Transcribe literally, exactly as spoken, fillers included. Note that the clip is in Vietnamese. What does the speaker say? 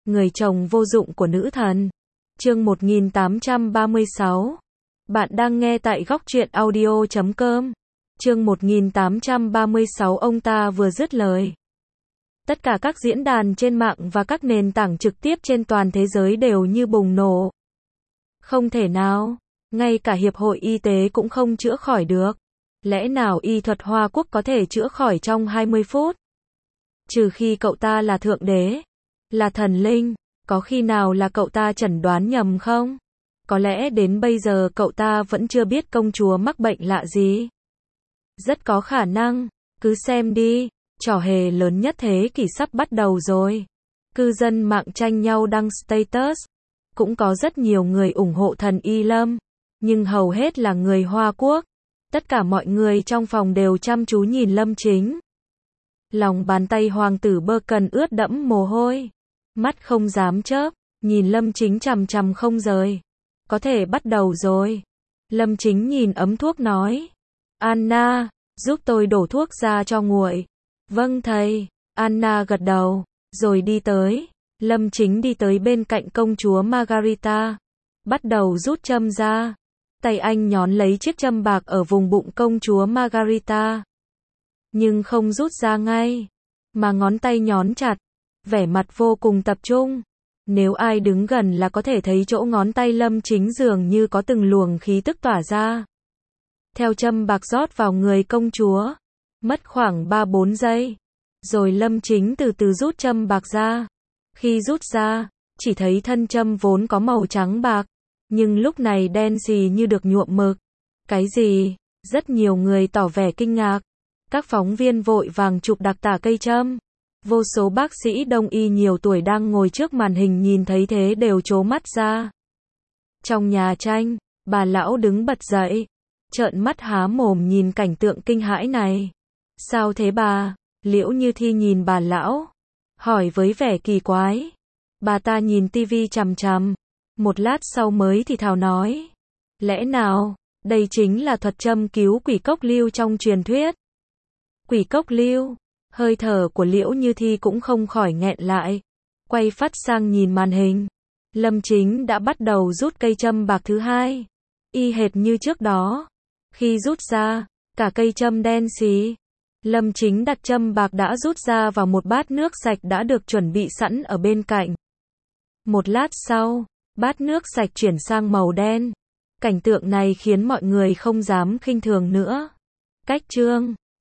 Người chồng vô dụng của nữ thần. Chương một nghìn tám trăm ba mươi sáu. Bạn đang nghe tại góc truyện audio chấm com. Chương một nghìn tám trăm ba mươi sáu. Ông ta vừa dứt lời, tất cả các diễn đàn trên mạng và các nền tảng trực tiếp trên toàn thế giới đều như bùng nổ. Không thể nào, ngay cả Hiệp hội Y tế cũng không chữa khỏi được. Lẽ nào y thuật Hoa Quốc có thể chữa khỏi trong hai mươi phút? Trừ khi cậu ta là thượng đế, là thần linh, có khi nào là cậu ta chẩn đoán nhầm không? Có lẽ đến bây giờ cậu ta vẫn chưa biết công chúa mắc bệnh lạ gì. Rất có khả năng, cứ xem đi, trò hề lớn nhất thế kỷ sắp bắt đầu rồi. Cư dân mạng tranh nhau đăng status, cũng có rất nhiều người ủng hộ thần Y Lâm, nhưng hầu hết là người Hoa Quốc. Tất cả mọi người trong phòng đều chăm chú nhìn Lâm Chính. Lòng bàn tay hoàng tử Bacon ướt đẫm mồ hôi, mắt không dám chớp, nhìn Lâm Chính chằm chằm không rời. Có thể bắt đầu rồi. Lâm Chính nhìn ấm thuốc nói, Anna, giúp tôi đổ thuốc ra cho nguội. Vâng thầy. Anna gật đầu, rồi đi tới. Lâm Chính đi tới bên cạnh công chúa Margarita, bắt đầu rút châm ra. Tay anh nhón lấy chiếc châm bạc ở vùng bụng công chúa Margarita, nhưng không rút ra ngay, mà ngón tay nhón chặt, vẻ mặt vô cùng tập trung. Nếu ai đứng gần là có thể thấy chỗ ngón tay Lâm Chính dường như có từng luồng khí tức tỏa ra. Theo châm bạc rót vào người công chúa, mất khoảng ba bốn giây, rồi Lâm Chính từ từ rút châm bạc ra. Khi rút ra, chỉ thấy thân châm vốn có màu trắng bạc, nhưng lúc này đen xì như được nhuộm mực. Cái gì? Rất nhiều người tỏ vẻ kinh ngạc. Các phóng viên vội vàng chụp đặc tả cây châm. Vô số bác sĩ đông y nhiều tuổi đang ngồi trước màn hình nhìn thấy thế đều trố mắt ra. Trong nhà tranh, bà lão đứng bật dậy, trợn mắt há mồm nhìn cảnh tượng kinh hãi này. Sao thế bà? Liễu Như Thi nhìn bà lão, hỏi với vẻ kỳ quái. Bà ta nhìn tivi chằm chằm, một lát sau mới thì thào nói, lẽ nào, đây chính là thuật châm cứu quỷ cốc lưu trong truyền thuyết? Quỷ cốc lưu? Hơi thở của Liễu Như Thi cũng không khỏi nghẹn lại, quay phát sang nhìn màn hình. Lâm Chính đã bắt đầu rút cây châm bạc thứ hai, y hệt như trước đó. Khi rút ra, cả cây châm đen xì. Lâm Chính đặt châm bạc đã rút ra vào một bát nước sạch đã được chuẩn bị sẵn ở bên cạnh. Một lát sau, bát nước sạch chuyển sang màu đen. Cảnh tượng này khiến mọi người không dám khinh thường nữa. Cách chương